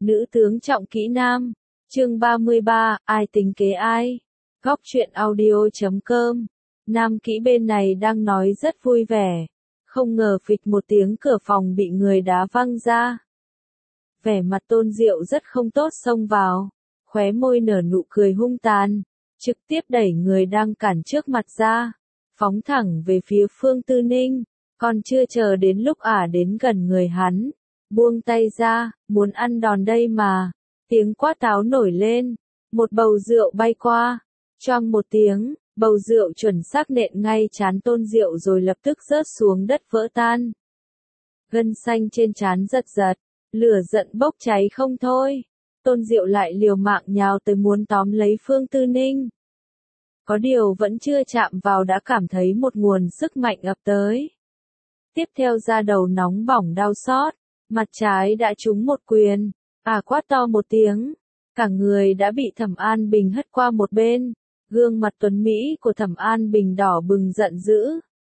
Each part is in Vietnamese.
Nữ tướng trọng kỹ nam. Chương 33, ai tính kế ai? Góc truyện audio.com. Nam kỹ bên này đang nói rất vui vẻ. Không ngờ phịch một tiếng cửa phòng bị người đá văng ra. Vẻ mặt Tôn Diệu rất không tốt xông vào. Khóe môi nở nụ cười hung tàn. Trực tiếp đẩy người đang cản trước mặt ra. Phóng thẳng về phía Phương Tư Ninh. Còn chưa chờ đến lúc đến gần người hắn. Buông tay ra, muốn ăn đòn đây mà. Tiếng quát tháo nổi lên. Một bầu rượu bay qua. Choang một tiếng, bầu rượu chuẩn xác nện ngay trán Tôn Diệu rồi lập tức rớt xuống đất vỡ tan. Gân xanh trên trán giật giật, lửa giận bốc cháy không thôi. Tôn Diệu lại liều mạng nhào tới muốn tóm lấy Phương Tư Ninh. Có điều vẫn chưa chạm vào đã cảm thấy một nguồn sức mạnh ập tới. Tiếp theo da đầu nóng bỏng đau xót, mặt trái đã trúng một quyền, quát to một tiếng, cả người đã bị Thẩm An Bình hất qua một bên, gương mặt tuấn mỹ của Thẩm An Bình đỏ bừng giận dữ.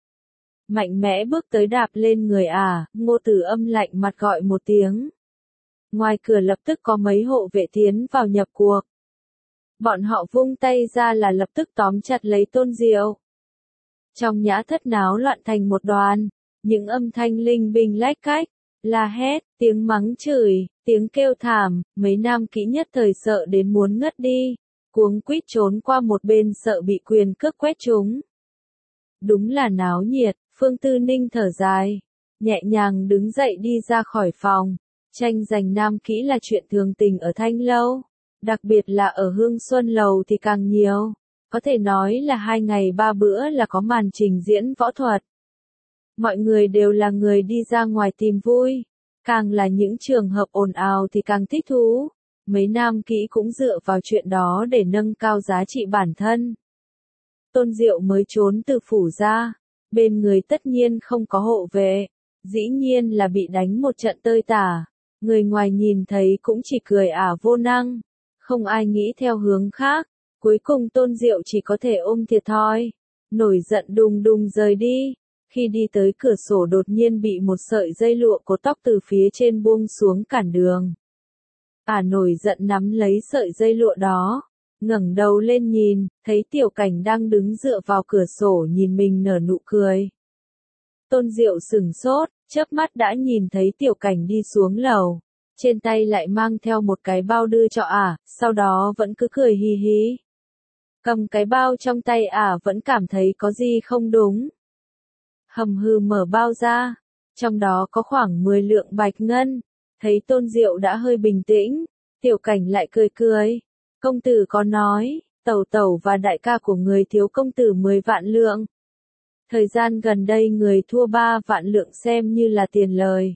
Mạnh mẽ bước tới đạp lên người Ngô Tử Âm lạnh mặt gọi một tiếng. Ngoài cửa lập tức có mấy hộ vệ tiến vào nhập cuộc. Bọn họ vung tay ra là lập tức tóm chặt lấy Tôn Diệu. Trong nhã thất náo loạn thành một đoàn, những âm thanh linh binh lách cách, la hét, tiếng mắng chửi, tiếng kêu thảm, mấy nam kỹ nhất thời sợ đến muốn ngất đi, cuống quýt trốn qua một bên sợ bị quyền cước quét chúng. Đúng là náo nhiệt, Phương Tư Ninh thở dài, nhẹ nhàng đứng dậy đi ra khỏi phòng. Tranh giành nam kỹ là chuyện thường tình ở Thanh Lâu, đặc biệt là ở Hương Xuân Lầu thì càng nhiều, có thể nói là 2 ngày 3 bữa là có màn trình diễn võ thuật. Mọi người đều là người đi ra ngoài tìm vui, càng là những trường hợp ồn ào thì càng thích thú. Mấy nam kỹ cũng dựa vào chuyện đó để nâng cao giá trị bản thân. Tôn Diệu mới trốn từ phủ ra, bên người tất nhiên không có hộ vệ, dĩ nhiên là bị đánh một trận tơi tả. Người ngoài nhìn thấy cũng chỉ cười vô năng, không ai nghĩ theo hướng khác. Cuối cùng Tôn Diệu chỉ có thể ôm thiệt thòi, nổi giận đùng đùng rời đi. Khi đi tới cửa sổ đột nhiên bị một sợi dây lụa cột tóc từ phía trên buông xuống cản đường. Nổi giận nắm lấy sợi dây lụa đó, ngẩng đầu lên nhìn, thấy Tiểu Cảnh đang đứng dựa vào cửa sổ nhìn mình nở nụ cười. Tôn Diệu sửng sốt, chớp mắt đã nhìn thấy Tiểu Cảnh đi xuống lầu, trên tay lại mang theo một cái bao đưa cho sau đó vẫn cứ cười hì hì. Cầm cái bao trong tay vẫn cảm thấy có gì không đúng. Hầm hừ mở bao ra, trong đó có khoảng 10 lượng bạch ngân. Thấy Tôn Diệu đã hơi bình tĩnh, Tiểu Cảnh lại cười cười. Công tử có nói, tẩu tẩu và đại ca của người thiếu công tử 10 vạn lượng. Thời gian gần đây người thua 3 vạn lượng xem như là tiền lời.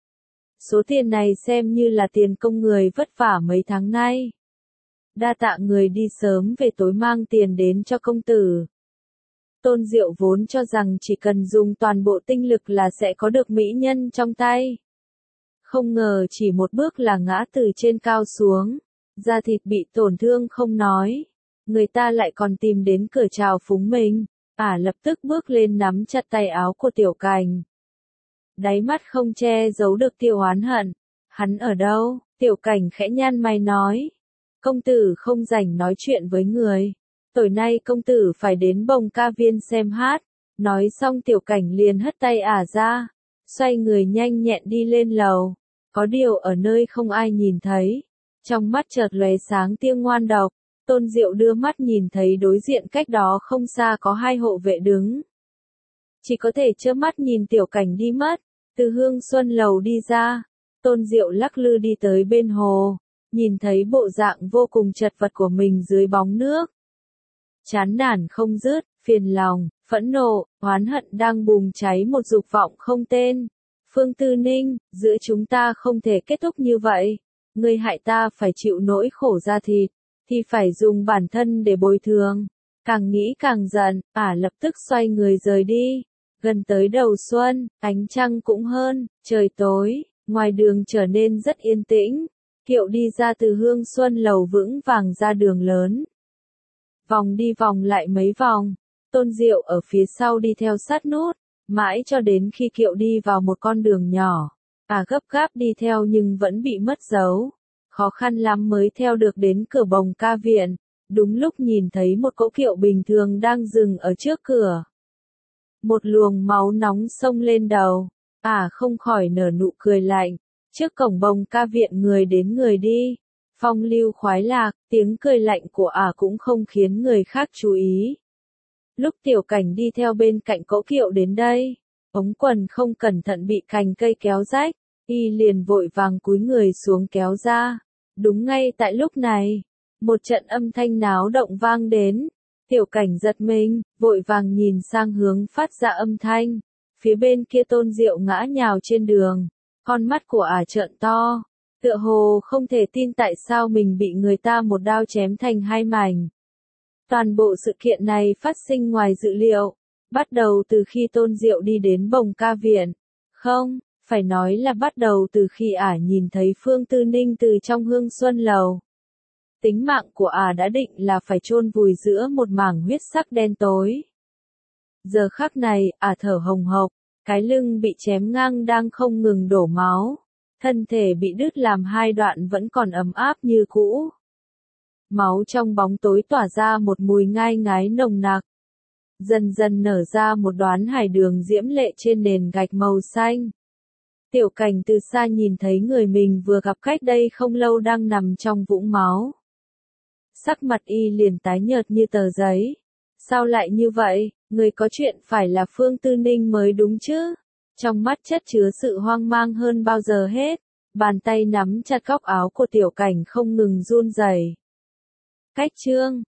Số tiền này xem như là tiền công người vất vả mấy tháng nay. Đa tạ người đi sớm về tối mang tiền đến cho công tử. Tôn Diệu vốn cho rằng chỉ cần dùng toàn bộ tinh lực là sẽ có được mỹ nhân trong tay. Không ngờ chỉ một bước là ngã từ trên cao xuống, da thịt bị tổn thương không nói, người ta lại còn tìm đến cửa chào phúng mình. Lập tức bước lên nắm chặt tay áo của Tiểu Cảnh. Đáy mắt không che giấu được tiêu oán hận. Hắn ở đâu? Tiểu Cảnh khẽ nhăn mày nói. Công tử không rảnh nói chuyện với người. Tối nay công tử phải đến Bồng Ca Viên xem hát. Nói xong Tiểu Cảnh liền hất tay ra. Xoay người nhanh nhẹn đi lên lầu. Có điều ở nơi không ai nhìn thấy. Trong mắt chợt lóe sáng tia ngoan độc. Tôn Diệu đưa mắt nhìn thấy đối diện cách đó không xa có 2 hộ vệ đứng. Chỉ có thể trơ mắt nhìn Tiểu Cảnh đi mất. Từ Hương Xuân Lầu đi ra. Tôn Diệu lắc lư đi tới bên hồ. Nhìn thấy bộ dạng vô cùng chật vật của mình dưới bóng nước. Chán nản không dứt, phiền lòng, phẫn nộ, oán hận đang bùng cháy một dục vọng không tên. Phương Tư Ninh, giữa chúng ta không thể kết thúc như vậy. Ngươi hại ta phải chịu nỗi khổ da thịt, thì phải dùng bản thân để bồi thường. Càng nghĩ càng giận, lập tức xoay người rời đi. Gần tới đầu xuân, ánh trăng cũng hơn, trời tối, ngoài đường trở nên rất yên tĩnh. Kiệu đi ra từ Hương Xuân Lầu vững vàng ra đường lớn. Vòng đi vòng lại mấy vòng, Tôn Diệu ở phía sau đi theo sát nút, mãi cho đến khi kiệu đi vào một con đường nhỏ. Gấp gáp đi theo nhưng vẫn bị mất dấu. khó khăn lắm mới theo được đến cửa bồng ca viện, đúng lúc nhìn thấy một cỗ kiệu bình thường đang dừng ở trước cửa. Một luồng máu nóng xông lên đầu, không khỏi nở nụ cười lạnh, trước cổng bồng ca viện người đến người đi, phong lưu khoái lạc, tiếng cười lạnh của cũng không khiến người khác chú ý. Lúc Tiểu Cảnh đi theo bên cạnh cỗ kiệu đến đây, ống quần không cẩn thận bị cành cây kéo rách, y liền vội vàng cúi người xuống kéo ra. Đúng ngay tại lúc này, một trận âm thanh náo động vang đến. Tiểu Cảnh giật mình, vội vàng nhìn sang hướng phát ra âm thanh. Phía bên kia Tôn Diệu ngã nhào trên đường, con mắt của trợn to, tựa hồ không thể tin tại sao mình bị người ta một đao chém thành hai mảnh. Toàn bộ sự kiện này phát sinh ngoài dự liệu, bắt đầu từ khi Tôn Diệu đi đến bồng ca viện. Không, phải nói là bắt đầu từ khi nhìn thấy Phương Tư Ninh từ trong Hương Xuân Lầu. Tính mạng của đã định là phải chôn vùi giữa một mảng huyết sắc đen tối. Giờ khắc này, thở hồng hộc, cái lưng bị chém ngang đang không ngừng đổ máu, thân thể bị đứt làm hai đoạn vẫn còn ấm áp như cũ. Máu trong bóng tối tỏa ra một mùi ngai ngái nồng nặc. Dần dần nở ra một đoán hải đường diễm lệ trên nền gạch màu xanh. Tiểu Cảnh từ xa nhìn thấy người mình vừa gặp cách đây không lâu đang nằm trong vũng máu. Sắc mặt y liền tái nhợt như tờ giấy. Sao lại như vậy, người có chuyện phải là Phương Tư Ninh mới đúng chứ? Trong mắt chất chứa sự hoang mang hơn bao giờ hết, bàn tay nắm chặt góc áo của Tiểu Cảnh không ngừng run rẩy. Cách chương